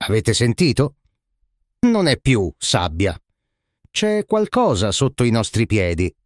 Avete sentito? Non è più sabbia. C'è qualcosa sotto i nostri piedi.